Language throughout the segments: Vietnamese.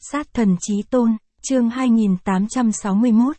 Sát thần chí tôn, chương 2861,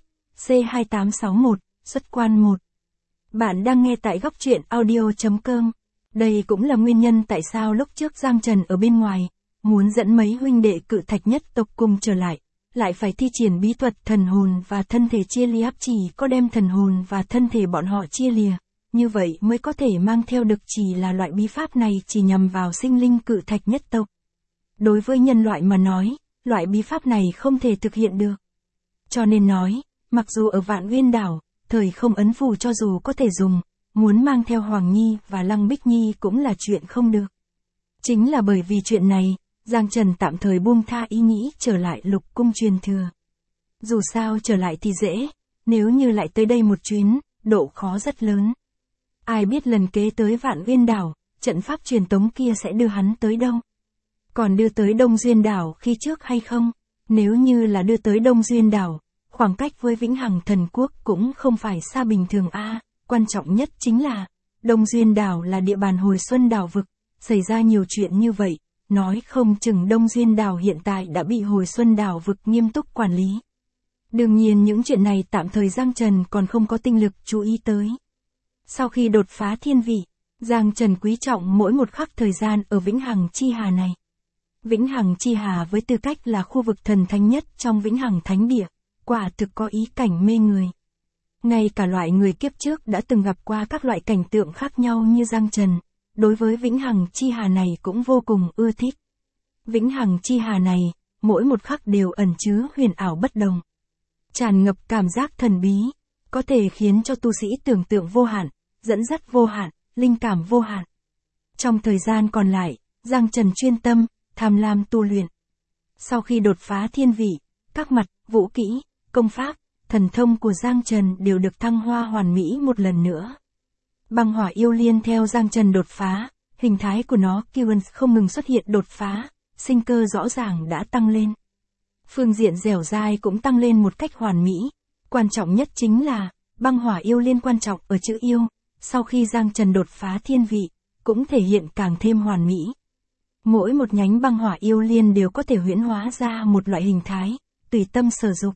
C2861, xuất quan 1. Bạn đang nghe tại góc truyện audio.com. Đây cũng là nguyên nhân tại sao lúc trước Giang Trần ở bên ngoài, muốn dẫn mấy huynh đệ Cự Thạch nhất tộc cùng trở lại phải thi triển bí thuật thần hồn và thân thể chia lìa, chỉ có đem thần hồn và thân thể bọn họ chia lìa, như vậy mới có thể mang theo được, chỉ là loại bí pháp này chỉ nhằm vào sinh linh Cự Thạch nhất tộc. Đối với nhân loại mà nói, loại bí pháp này không thể thực hiện được. Cho nên nói, mặc dù ở Vạn Uyên Đảo, thời không ấn phù cho dù có thể dùng, muốn mang theo Hoàng Nhi và Lăng Bích Nhi cũng là chuyện không được. Chính là bởi vì chuyện này, Giang Trần tạm thời buông tha ý nghĩ trở lại Lục Cung truyền thừa. Dù sao trở lại thì dễ, nếu như lại tới đây một chuyến, độ khó rất lớn. Ai biết lần kế tới Vạn Uyên Đảo, trận pháp truyền tống kia sẽ đưa hắn tới đâu? Còn đưa tới Đông Duyên Đảo khi trước hay không? Nếu như là đưa tới Đông Duyên Đảo, khoảng cách với Vĩnh Hằng Thần Quốc cũng không phải xa bình thường a. Quan trọng nhất chính là, Đông Duyên Đảo là địa bàn Hồi Xuân Đảo vực, xảy ra nhiều chuyện như vậy, nói không chừng Đông Duyên Đảo hiện tại đã bị Hồi Xuân Đảo vực nghiêm túc quản lý. Đương nhiên những chuyện này tạm thời Giang Trần còn không có tinh lực chú ý tới. Sau khi đột phá thiên vị, Giang Trần quý trọng mỗi một khắc thời gian ở Vĩnh Hằng Chi Hà này. Vĩnh Hằng Chi Hà với tư cách là khu vực thần thánh nhất trong Vĩnh Hằng Thánh Địa, quả thực có ý cảnh mê người. Ngay cả loại người kiếp trước đã từng gặp qua các loại cảnh tượng khác nhau như Giang Trần, đối với Vĩnh Hằng Chi Hà này cũng vô cùng ưa thích. Vĩnh Hằng Chi Hà này, mỗi một khắc đều ẩn chứa huyền ảo bất đồng. Tràn ngập cảm giác thần bí, có thể khiến cho tu sĩ tưởng tượng vô hạn, dẫn dắt vô hạn, linh cảm vô hạn. Trong thời gian còn lại, Giang Trần chuyên tâm, tham lam tu luyện. Sau khi đột phá thiên vị, các mặt, vũ kỹ, công pháp, thần thông của Giang Trần đều được thăng hoa hoàn mỹ một lần nữa. Băng hỏa yêu liên theo Giang Trần đột phá, hình thái của nó không ngừng xuất hiện đột phá, sinh cơ rõ ràng đã tăng lên. Phương diện dẻo dai cũng tăng lên một cách hoàn mỹ. Quan trọng nhất chính là, băng hỏa yêu liên quan trọng ở chữ yêu, sau khi Giang Trần đột phá thiên vị, cũng thể hiện càng thêm hoàn mỹ. Mỗi một nhánh băng hỏa yêu liên đều có thể huyễn hóa ra một loại hình thái, tùy tâm sở dục.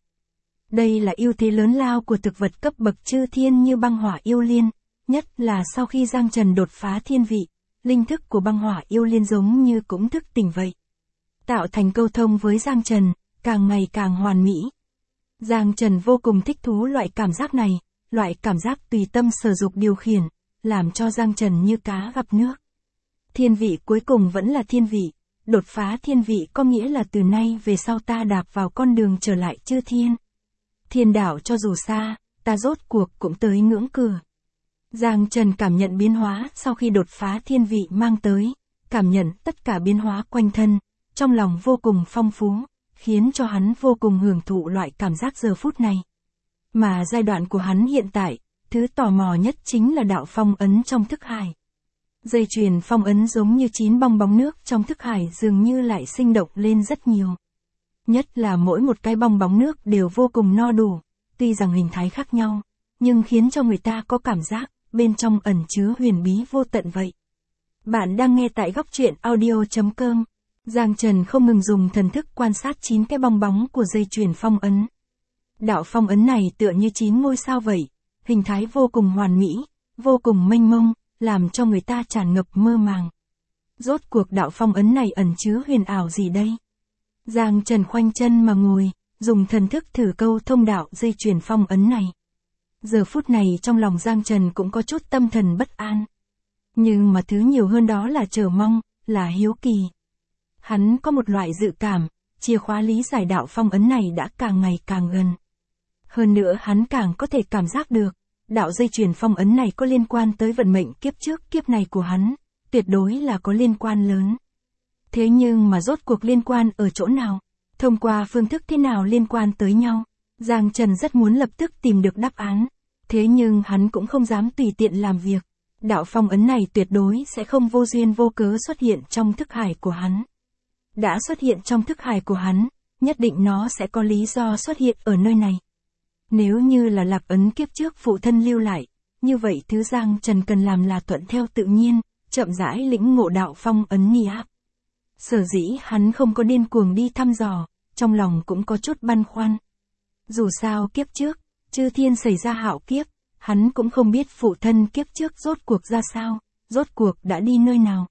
Đây là ưu thế lớn lao của thực vật cấp bậc chư thiên như băng hỏa yêu liên, nhất là sau khi Giang Trần đột phá thiên vị, linh thức của băng hỏa yêu liên giống như cũng thức tỉnh vậy. Tạo thành câu thông với Giang Trần, càng ngày càng hoàn mỹ. Giang Trần vô cùng thích thú loại cảm giác này, loại cảm giác tùy tâm sở dục điều khiển, làm cho Giang Trần như cá gặp nước. Thiên vị cuối cùng vẫn là thiên vị, đột phá thiên vị có nghĩa là từ nay về sau ta đạp vào con đường trở lại chư thiên. Thiên đảo cho dù xa, ta rốt cuộc cũng tới ngưỡng cửa. Giang Trần cảm nhận biến hóa sau khi đột phá thiên vị mang tới, cảm nhận tất cả biến hóa quanh thân, trong lòng vô cùng phong phú, khiến cho hắn vô cùng hưởng thụ loại cảm giác giờ phút này. Mà giai đoạn của hắn hiện tại, thứ tò mò nhất chính là đạo phong ấn trong thức hải. Dây chuyền phong ấn giống như 9 bong bóng nước trong thức hải dường như lại sinh động lên rất nhiều. Nhất là mỗi một cái bong bóng nước đều vô cùng no đủ, tuy rằng hình thái khác nhau, nhưng khiến cho người ta có cảm giác, bên trong ẩn chứa huyền bí vô tận vậy. Bạn đang nghe tại góc truyện audio.com. Giang Trần không ngừng dùng thần thức quan sát 9 cái bong bóng của dây chuyền phong ấn. Đạo phong ấn này tựa như 9 ngôi sao vậy, hình thái vô cùng hoàn mỹ, vô cùng mênh mông, làm cho người ta tràn ngập mơ màng. Rốt cuộc đạo phong ấn này ẩn chứa huyền ảo gì đây? Giang Trần khoanh chân mà ngồi, dùng thần thức thử câu thông đạo dây chuyền phong ấn này. Giờ phút này trong lòng Giang Trần cũng có chút tâm thần bất an. Nhưng mà thứ nhiều hơn đó là chờ mong, là hiếu kỳ. Hắn có một loại dự cảm, chìa khóa lý giải đạo phong ấn này đã càng ngày càng gần. Hơn nữa hắn càng có thể cảm giác được, đạo dây chuyền phong ấn này có liên quan tới vận mệnh kiếp trước kiếp này của hắn, tuyệt đối là có liên quan lớn. Thế nhưng mà rốt cuộc liên quan ở chỗ nào? Thông qua phương thức thế nào liên quan tới nhau? Giang Trần rất muốn lập tức tìm được đáp án. Thế nhưng hắn cũng không dám tùy tiện làm việc. Đạo phong ấn này tuyệt đối sẽ không vô duyên vô cớ xuất hiện trong thức hải của hắn. Đã xuất hiện trong thức hải của hắn, nhất định nó sẽ có lý do xuất hiện ở nơi này. Nếu như là lạc ấn kiếp trước phụ thân lưu lại, như vậy thứ Giang Trần cần làm là thuận theo tự nhiên, chậm rãi lĩnh ngộ đạo phong ấn ni áp. Sở dĩ hắn không có điên cuồng đi thăm dò, trong lòng cũng có chút băn khoăn. Dù sao kiếp trước, chư thiên xảy ra hạo kiếp, hắn cũng không biết phụ thân kiếp trước rốt cuộc ra sao, rốt cuộc đã đi nơi nào.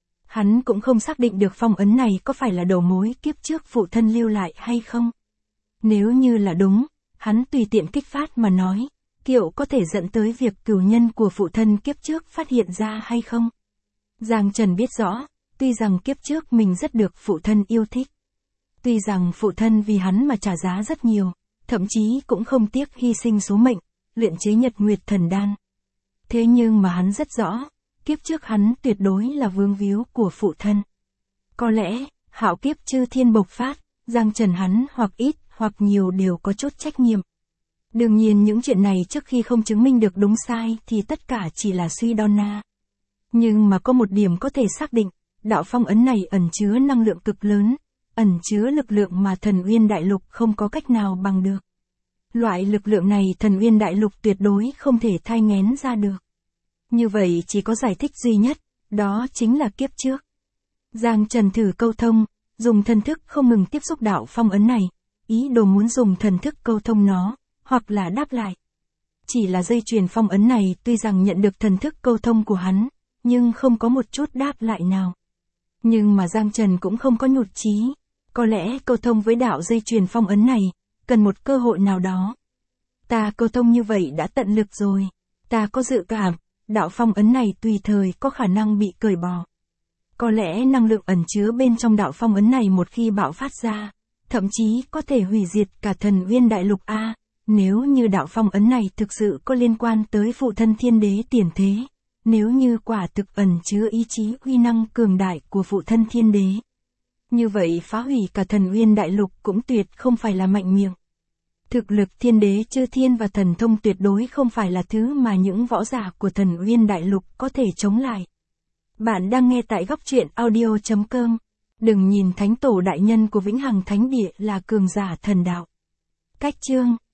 Hắn cũng không xác định được phong ấn này có phải là đầu mối kiếp trước phụ thân lưu lại hay không. Nếu như là đúng, hắn tùy tiện kích phát mà nói, liệu có thể dẫn tới việc cửu nhân của phụ thân kiếp trước phát hiện ra hay không. Giang Trần biết rõ, tuy rằng kiếp trước mình rất được phụ thân yêu thích. Tuy rằng phụ thân vì hắn mà trả giá rất nhiều, thậm chí cũng không tiếc hy sinh số mệnh, luyện chế Nhật Nguyệt Thần Đan. Thế nhưng mà hắn rất rõ, kiếp trước hắn tuyệt đối là vướng víu của phụ thân. Có lẽ, hạo kiếp chư thiên bộc phát, Giang Trần hắn hoặc ít hoặc nhiều đều có chút trách nhiệm. Đương nhiên những chuyện này trước khi không chứng minh được đúng sai thì tất cả chỉ là suy đoán na. Nhưng mà có một điểm có thể xác định, đạo phong ấn này ẩn chứa năng lượng cực lớn, ẩn chứa lực lượng mà Thần Uyên Đại Lục không có cách nào bằng được. Loại lực lượng này Thần Uyên Đại Lục tuyệt đối không thể thai nghén ra được. Như vậy chỉ có giải thích duy nhất, đó chính là kiếp trước. Giang Trần thử câu thông, dùng thần thức không ngừng tiếp xúc đạo phong ấn này, ý đồ muốn dùng thần thức câu thông nó, hoặc là đáp lại. Chỉ là dây chuyền phong ấn này tuy rằng nhận được thần thức câu thông của hắn, nhưng không có một chút đáp lại nào. Nhưng mà Giang Trần cũng không có nhụt chí, có lẽ câu thông với đạo dây chuyền phong ấn này, cần một cơ hội nào đó. Ta câu thông như vậy đã tận lực rồi, ta có dự cảm, đạo phong ấn này tùy thời có khả năng bị cởi bỏ. Có lẽ năng lượng ẩn chứa bên trong đạo phong ấn này một khi bạo phát ra, thậm chí có thể hủy diệt cả Thần Uyên Đại Lục A, nếu như đạo phong ấn này thực sự có liên quan tới phụ thân thiên đế tiền thế, nếu như quả thực ẩn chứa ý chí uy năng cường đại của phụ thân thiên đế. Như vậy phá hủy cả Thần Uyên Đại Lục cũng tuyệt không phải là mạnh miệng. Thực lực thiên đế chư thiên và thần thông tuyệt đối không phải là thứ mà những võ giả của Thần Uyên Đại Lục có thể chống lại. Bạn đang nghe tại góc truyện audio.com. Đừng nhìn Thánh Tổ Đại Nhân của Vĩnh Hằng Thánh Địa là cường giả thần đạo. Cách chương